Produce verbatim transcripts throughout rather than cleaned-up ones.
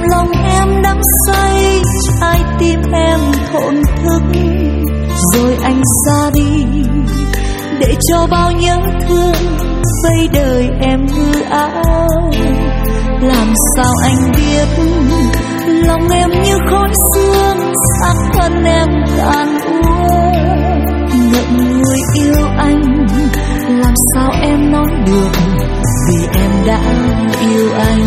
làm lòng em đắm say, trái tim em thổn thức. Rồi anh ra đi để cho bao nhớ thương vây đời em hư ảo. Làm sao anh biết lòng em như khói sương, xác thân em tàn úa. Ngậm ngùi yêu anh, làm sao em nói được, vì em đã yêu anh.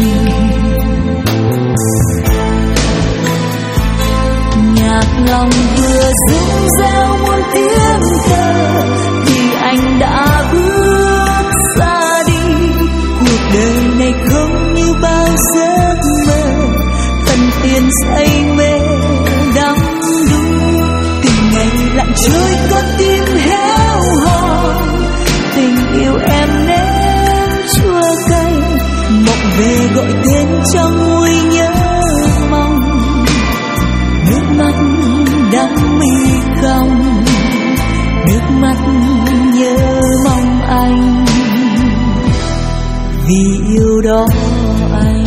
Nhạc lòng vừa rung reo muôn tiếng thơ, thì anh đã bước ra đi. Cuộc đời này không như bao giấc mơ, thần tiên say mê đắm đuối. Từng ngày lặng trôi con tim héo hon, tình yêu em nếm chua cay, mộng về gọi tên trong nguôi nhớ mong. Nước mắt đắng mi cong, nước mắt nhớ mong anh, vì yêu đó anh.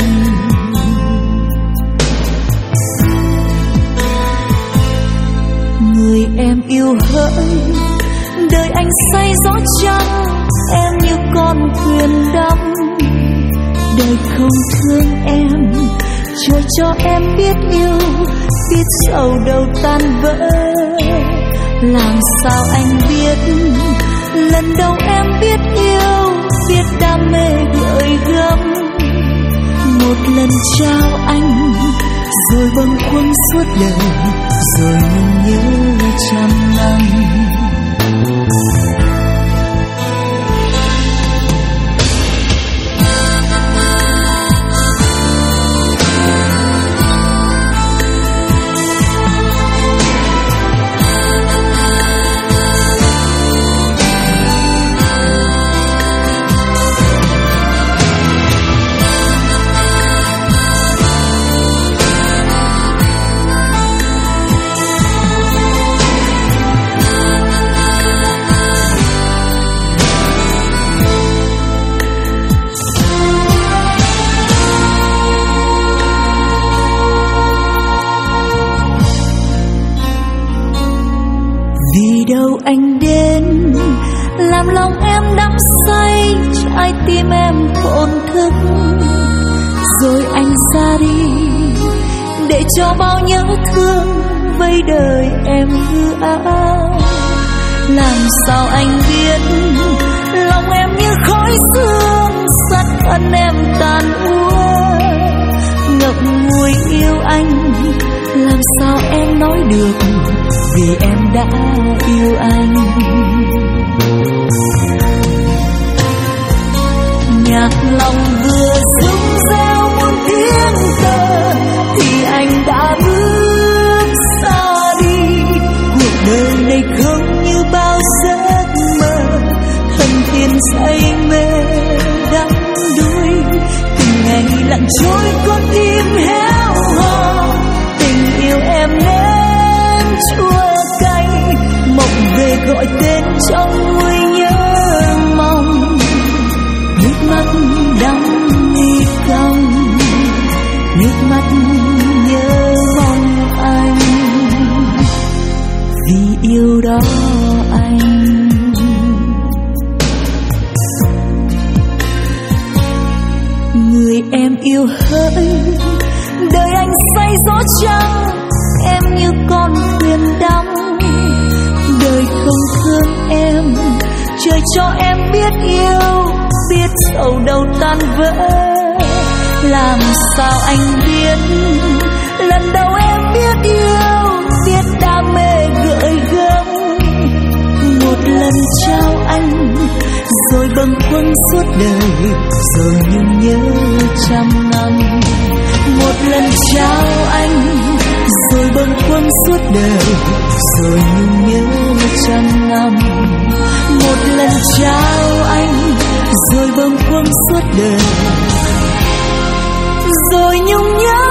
Người em yêu hỡi, đời anh say gió trắng, em như con thuyền đắm. Đời không thương em, chờ cho em biết yêu, biết sầu đâu tan vỡ. Làm sao anh biết, lần đầu em biết yêu, biết đam mê gợi gắm. Một lần trao anh, rồi bâng khuâng suốt đời, rồi nhung nhớ trăm năm. Đâu anh đến làm lòng em đắm say, trái tim em thổn thức. Rồi anh ra đi để cho bao nhớ thương vây đời em hư ảo. Làm sao anh biết lòng em như khói sương, xác thân em tàn úa. Ngậm ngùi yêu anh, làm sao em nói được, vì em đã yêu anh. Nhạc lòng vừa rung reo muôn tiếng thơ, thì anh đã bước xa đi. Cuộc đời này không như bao giấc mơ, thần tiên say mê đắm đuối. Từng ngày lặng trôi con tim héo hon, tình yêu em nếm chua cay, mộng về gọi tên trong nguôi nhớ mong. Nước mắt đắng mi cong, nước mắt nhớ mong anh, vì yêu đó anh. Người em yêu hỡi, đời anh say gió trắng, em như con thuyền đắm. Đời không thương em, trời cho em biết yêu, biết sầu đâu tan vỡ. Làm sao anh biết, lần đầu em biết yêu, biết đam mê gợi gắm. Một lần trao anh, rồi bâng khuâng suốt đời, rồi nhung nhớ trăm năm. Một lần trao anh, rồi bâng khuâng suốt đời, rồi nhung nhớ trăm năm. Một lần trao anh, rồi bâng khuâng suốt đời, rồi nhung nhớ